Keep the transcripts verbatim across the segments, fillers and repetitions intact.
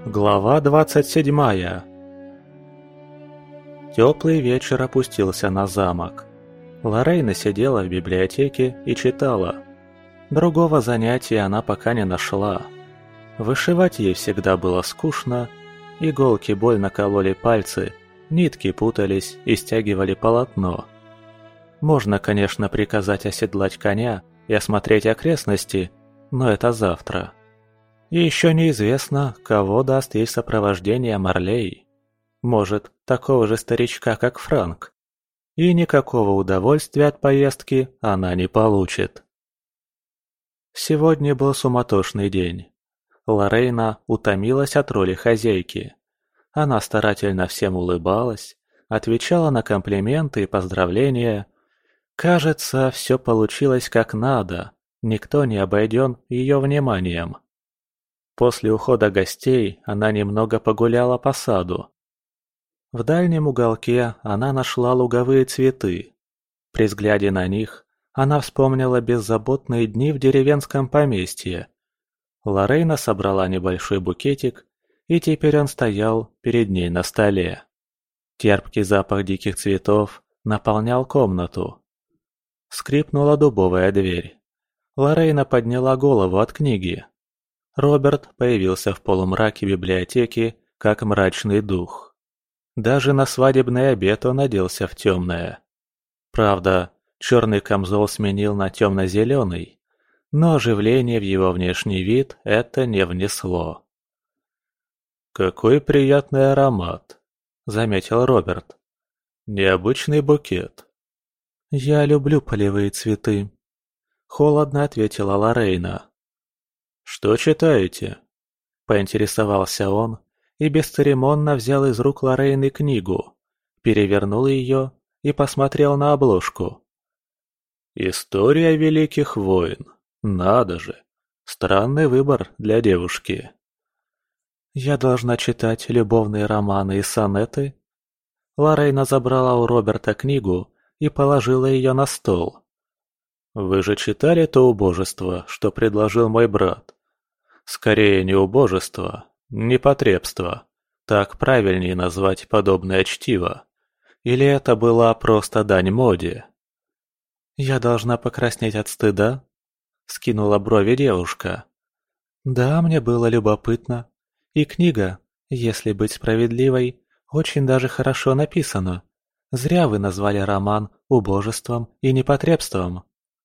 Глава двадцать седьмая. Теплый вечер опустился на замок. Лорейна сидела в библиотеке и читала. Другого занятия она пока не нашла. Вышивать ей всегда было скучно, иголки больно кололи пальцы, нитки путались и стягивали полотно. Можно, конечно, приказать оседлать коня и осмотреть окрестности, но это завтра. И еще неизвестно, кого даст ей сопровождение Марлей. Может, такого же старичка, как Франк. И никакого удовольствия от поездки она не получит. Сегодня был суматошный день. Лорейна утомилась от роли хозяйки. Она старательно всем улыбалась, отвечала на комплименты и поздравления. Кажется, все получилось как надо, никто не обойден ее вниманием. После ухода гостей она немного погуляла по саду. В дальнем уголке она нашла луговые цветы. При взгляде на них она вспомнила беззаботные дни в деревенском поместье. Лорейна собрала небольшой букетик, и теперь он стоял перед ней на столе. Терпкий запах диких цветов наполнял комнату. Скрипнула дубовая дверь. Лорейна подняла голову от книги. Роберт появился в полумраке библиотеки, как мрачный дух. Даже на свадебный обед он оделся в темное. Правда, черный камзол сменил на темно-зеленый, но оживление в его внешний вид это не внесло. «Какой приятный аромат», — заметил Роберт. «Необычный букет». «Я люблю полевые цветы», — холодно ответила Лорейна. «Что читаете?» – поинтересовался он и бесцеремонно взял из рук Лорейны книгу, перевернул ее и посмотрел на обложку. «История великих войн. Надо же! Странный выбор для девушки». «Я должна читать любовные романы и сонеты?» Лорейна забрала у Роберта книгу и положила ее на стол. «Вы же читали то убожество, что предложил мой брат?» Скорее не убожество, непотребство. Так правильнее назвать подобное чтиво. Или это была просто дань моде? «Я должна покраснеть от стыда?» — скинула брови девушка. «Да, мне было любопытно. И книга, если быть справедливой, очень даже хорошо написана. Зря вы назвали роман убожеством и непотребством».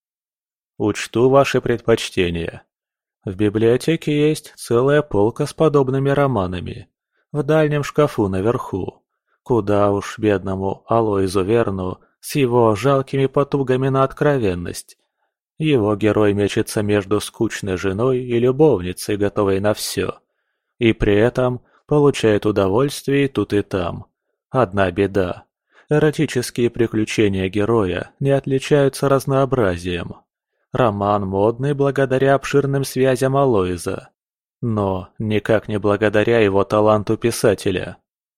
«Учту ваши предпочтения. В библиотеке есть целая полка с подобными романами. В дальнем шкафу наверху. Куда уж бедному Алоизу Верну с его жалкими потугами на откровенность. Его герой мечется между скучной женой и любовницей, готовой на все. И при этом получает удовольствие и тут и там. Одна беда. Эротические приключения героя не отличаются разнообразием. Роман модный благодаря обширным связям Алоиза, но никак не благодаря его таланту писателя.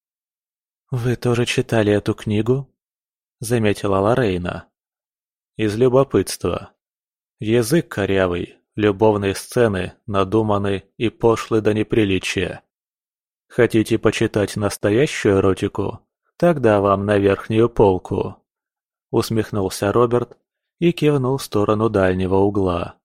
«Вы тоже читали эту книгу?» — заметила Лорейна. «Из любопытства. Язык корявый, любовные сцены надуманы и пошлы до неприличия. Хотите почитать настоящую эротику? Тогда вам на верхнюю полку», — усмехнулся Роберт и кивнул в сторону дальнего угла.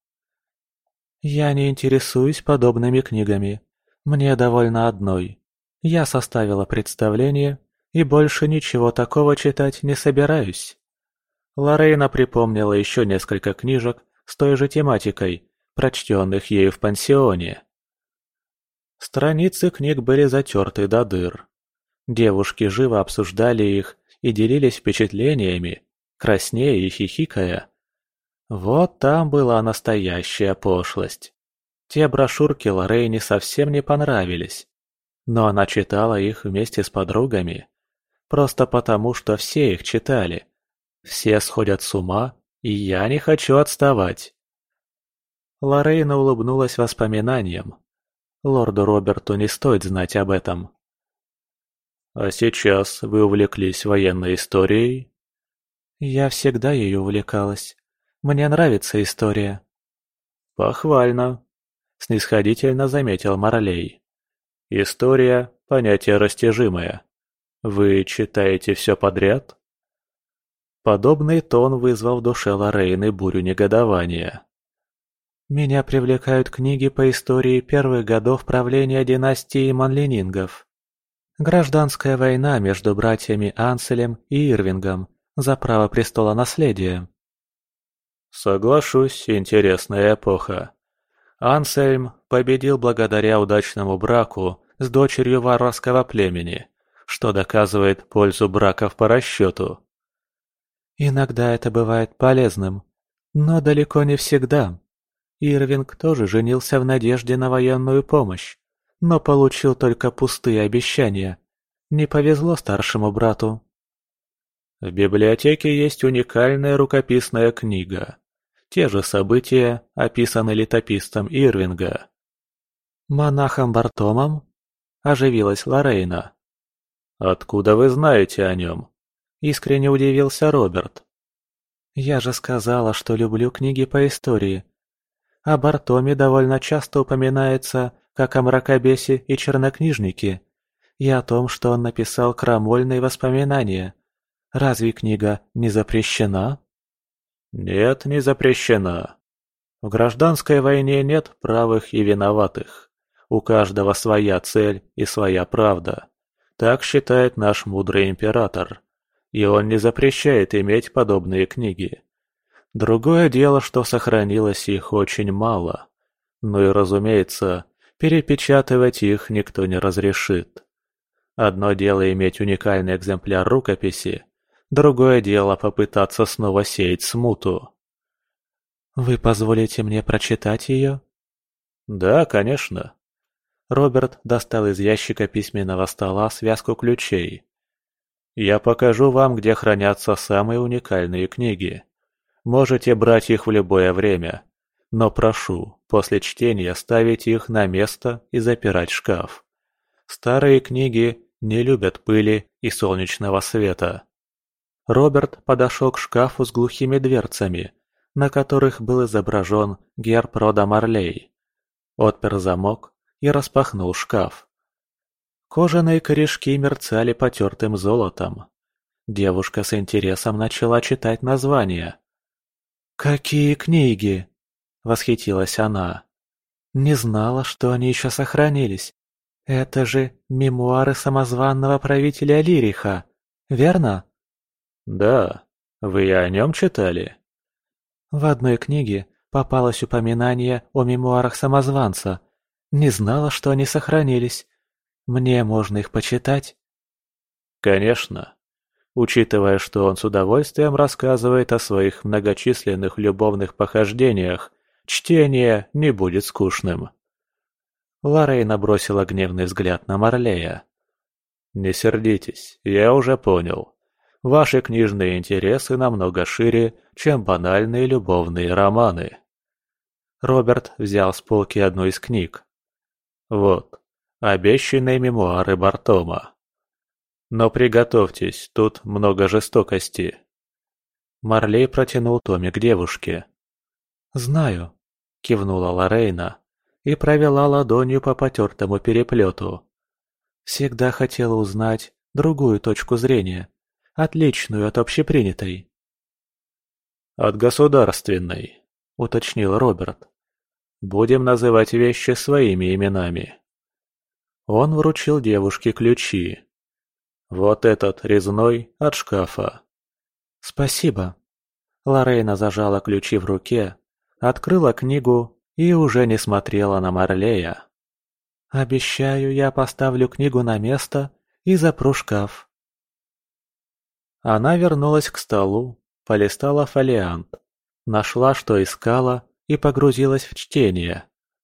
«Я не интересуюсь подобными книгами. Мне довольно одной. Я составила представление и больше ничего такого читать не собираюсь». Лорейна припомнила еще несколько книжек с той же тематикой, прочтенных ею в пансионе. Страницы книг были затерты до дыр. Девушки живо обсуждали их и делились впечатлениями, краснея и хихикая. Вот там была настоящая пошлость. Те брошюрки Лорейне совсем не понравились, но она читала их вместе с подругами. Просто потому, что все их читали. Все сходят с ума, и я не хочу отставать. Лорейна улыбнулась воспоминаниям. Лорду Роберту не стоит знать об этом. «А сейчас вы увлеклись военной историей?» «Я всегда ею увлекалась. Мне нравится история». «Похвально», — снисходительно заметил Марлей. История – понятие растяжимое. Вы читаете все подряд? Подобный тон вызвал в душе Лорейны бурю негодования. «Меня привлекают книги по истории первых годов правления династии Манлинингов. Гражданская война между братьями Анселем и Ирвингом за право престола наследия». Соглашусь, интересная эпоха. Ансельм победил благодаря удачному браку с дочерью варварского племени, что доказывает пользу браков по расчету. Иногда это бывает полезным, но далеко не всегда. Ирвинг тоже женился в надежде на военную помощь, но получил только пустые обещания. Не повезло старшему брату. В библиотеке есть уникальная рукописная книга. Те же события описаны летописцем Ирвинга. «Монахом Бартомом?» – оживилась Лорейна. «Откуда вы знаете о нем?» – искренне удивился Роберт. «Я же сказала, что люблю книги по истории. О Бартоме довольно часто упоминается, как о мракобесе и чернокнижнике, и о том, что он написал крамольные воспоминания. Разве книга не запрещена?» «Нет, не запрещена. В гражданской войне нет правых и виноватых. У каждого своя цель и своя правда. Так считает наш мудрый император. И он не запрещает иметь подобные книги. Другое дело, что сохранилось их очень мало. Ну и, разумеется, перепечатывать их никто не разрешит. Одно дело иметь уникальный экземпляр рукописи, другое дело попытаться снова сеять смуту. «Вы позволите мне прочитать ее?» «Да, конечно». Роберт достал из ящика письменного стола связку ключей. «Я покажу вам, где хранятся самые уникальные книги. Можете брать их в любое время, но прошу, после чтения ставить их на место и запирать шкаф. Старые книги не любят пыли и солнечного света». Роберт подошел к шкафу с глухими дверцами, на которых был изображен герб рода Марлей. Отпер замок и распахнул шкаф. Кожаные корешки мерцали потертым золотом. Девушка с интересом начала читать названия. «Какие книги!» — восхитилась она. «Не знала, что они еще сохранились. Это же мемуары самозванного правителя Лириха, верно?» «Да. Вы и о нем читали?» В одной книге попалось упоминание о мемуарах самозванца. Не знала, что они сохранились. Мне можно их почитать? Конечно. Учитывая, что он с удовольствием рассказывает о своих многочисленных любовных похождениях, чтение не будет скучным. Лорейна бросила гневный взгляд на Марлея. «Не сердитесь, я уже понял. Ваши книжные интересы намного шире, чем банальные любовные романы». Роберт взял с полки одну из книг. «Вот, обещанные мемуары Бартома. Но приготовьтесь, тут много жестокости». Марлей протянул томик девушке. «Знаю», — кивнула Лорейна и провела ладонью по потертому переплету. «Всегда хотела узнать другую точку зрения, отличную от общепринятой». «От государственной», — уточнил Роберт. «Будем называть вещи своими именами». Он вручил девушке ключи. «Вот этот резной от шкафа». «Спасибо». Лорейна зажала ключи в руке, открыла книгу и уже не смотрела на Марлея. «Обещаю, я поставлю книгу на место и запру шкаф». Она вернулась к столу, полистала фолиант, нашла, что искала, и погрузилась в чтение.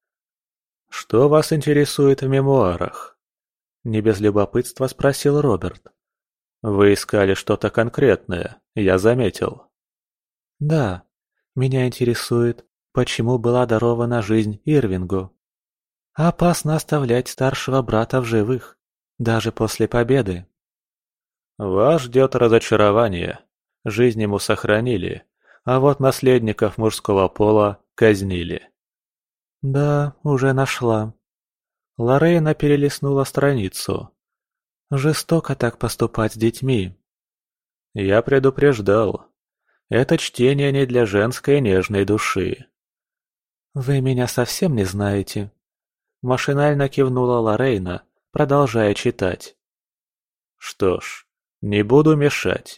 «Что вас интересует в мемуарах?» — не без любопытства спросил Роберт. «Вы искали что-то конкретное, я заметил». «Да, меня интересует, почему была дарована жизнь Ирвингу. Опасно оставлять старшего брата в живых, даже после победы». «Вас ждет разочарование. Жизнь ему сохранили, а вот наследников мужского пола казнили». «Да, уже нашла». Лорейна перелистнула страницу. Жестоко так поступать с детьми. Я предупреждал. Это чтение не для женской нежной души. Вы меня совсем не знаете. Машинально кивнула Лорейна, продолжая читать. Что ж, не буду мешать.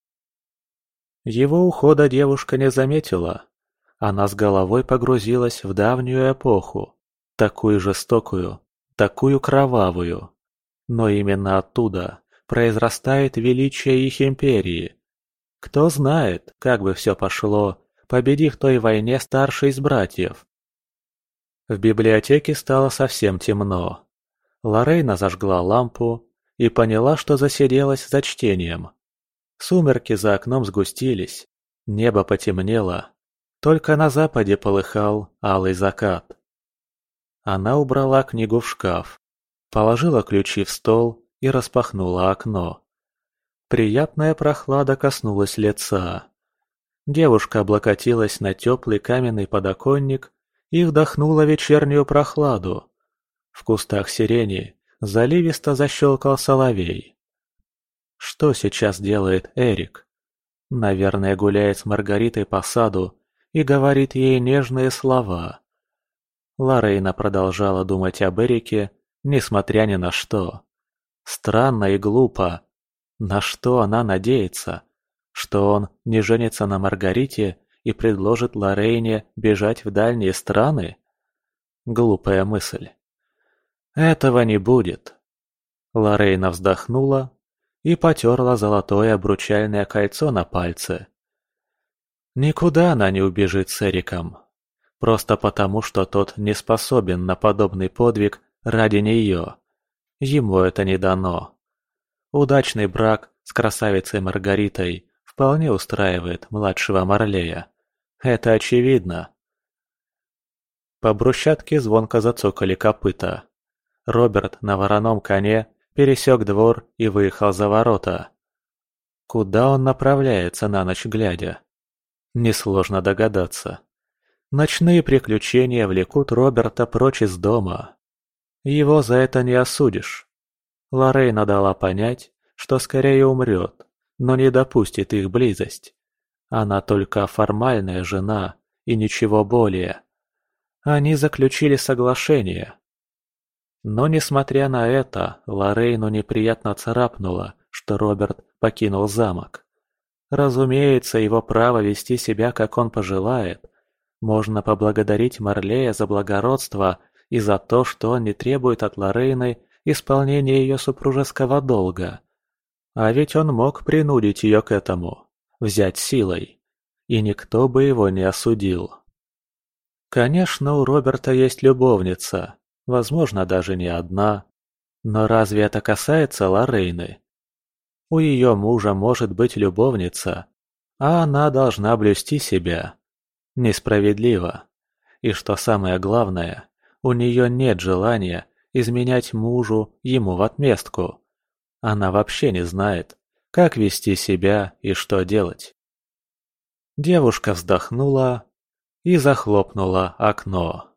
Его ухода девушка не заметила. Она с головой погрузилась в давнюю эпоху, такую жестокую, такую кровавую. Но именно оттуда произрастает величие их империи. Кто знает, как бы все пошло, победив в той войне старший из братьев. В библиотеке стало совсем темно. Лорейна зажгла лампу и поняла, что засиделась за чтением. Сумерки за окном сгустились, небо потемнело, только на западе полыхал алый закат. Она убрала книгу в шкаф, положила ключи в стол и распахнула окно. Приятная прохлада коснулась лица. Девушка облокотилась на теплый каменный подоконник и вдохнула вечернюю прохладу. В кустах сирени заливисто защелкал соловей. Что сейчас делает Эрик? Наверное, гуляет с Маргаритой по саду и говорит ей нежные слова. Лорейна продолжала думать об Эрике, несмотря ни на что. Странно и глупо. На что она надеется? Что он не женится на Маргарите и предложит Лорейне бежать в дальние страны? Глупая мысль. Этого не будет. Лорейна вздохнула и потерла золотое обручальное кольцо на пальце. Никуда она не убежит с Эриком. Просто потому, что тот не способен на подобный подвиг ради нее. Ему это не дано. Удачный брак с красавицей Маргаритой вполне устраивает младшего Марлея. Это очевидно. По брусчатке звонко зацокали копыта. Роберт на вороном коне пересек двор и выехал за ворота. Куда он направляется на ночь глядя? Несложно догадаться. Ночные приключения влекут Роберта прочь из дома. Его за это не осудишь. Лорейна дала понять, что скорее умрет, но не допустит их близость. Она только формальная жена и ничего более. Они заключили соглашение. Но, несмотря на это, Лорейну неприятно царапнуло, что Роберт покинул замок. Разумеется, его право вести себя, как он пожелает. Можно поблагодарить Марлея за благородство и за то, что он не требует от Лорейны исполнения ее супружеского долга. А ведь он мог принудить ее к этому, взять силой, и никто бы его не осудил. Конечно, у Роберта есть любовница, возможно, даже не одна. Но разве это касается Лорейны? У ее мужа может быть любовница, а она должна блюсти себя. Несправедливо. И что самое главное, у нее нет желания изменять мужу ему в отместку. Она вообще не знает, как вести себя и что делать. Девушка вздохнула и захлопнула окно.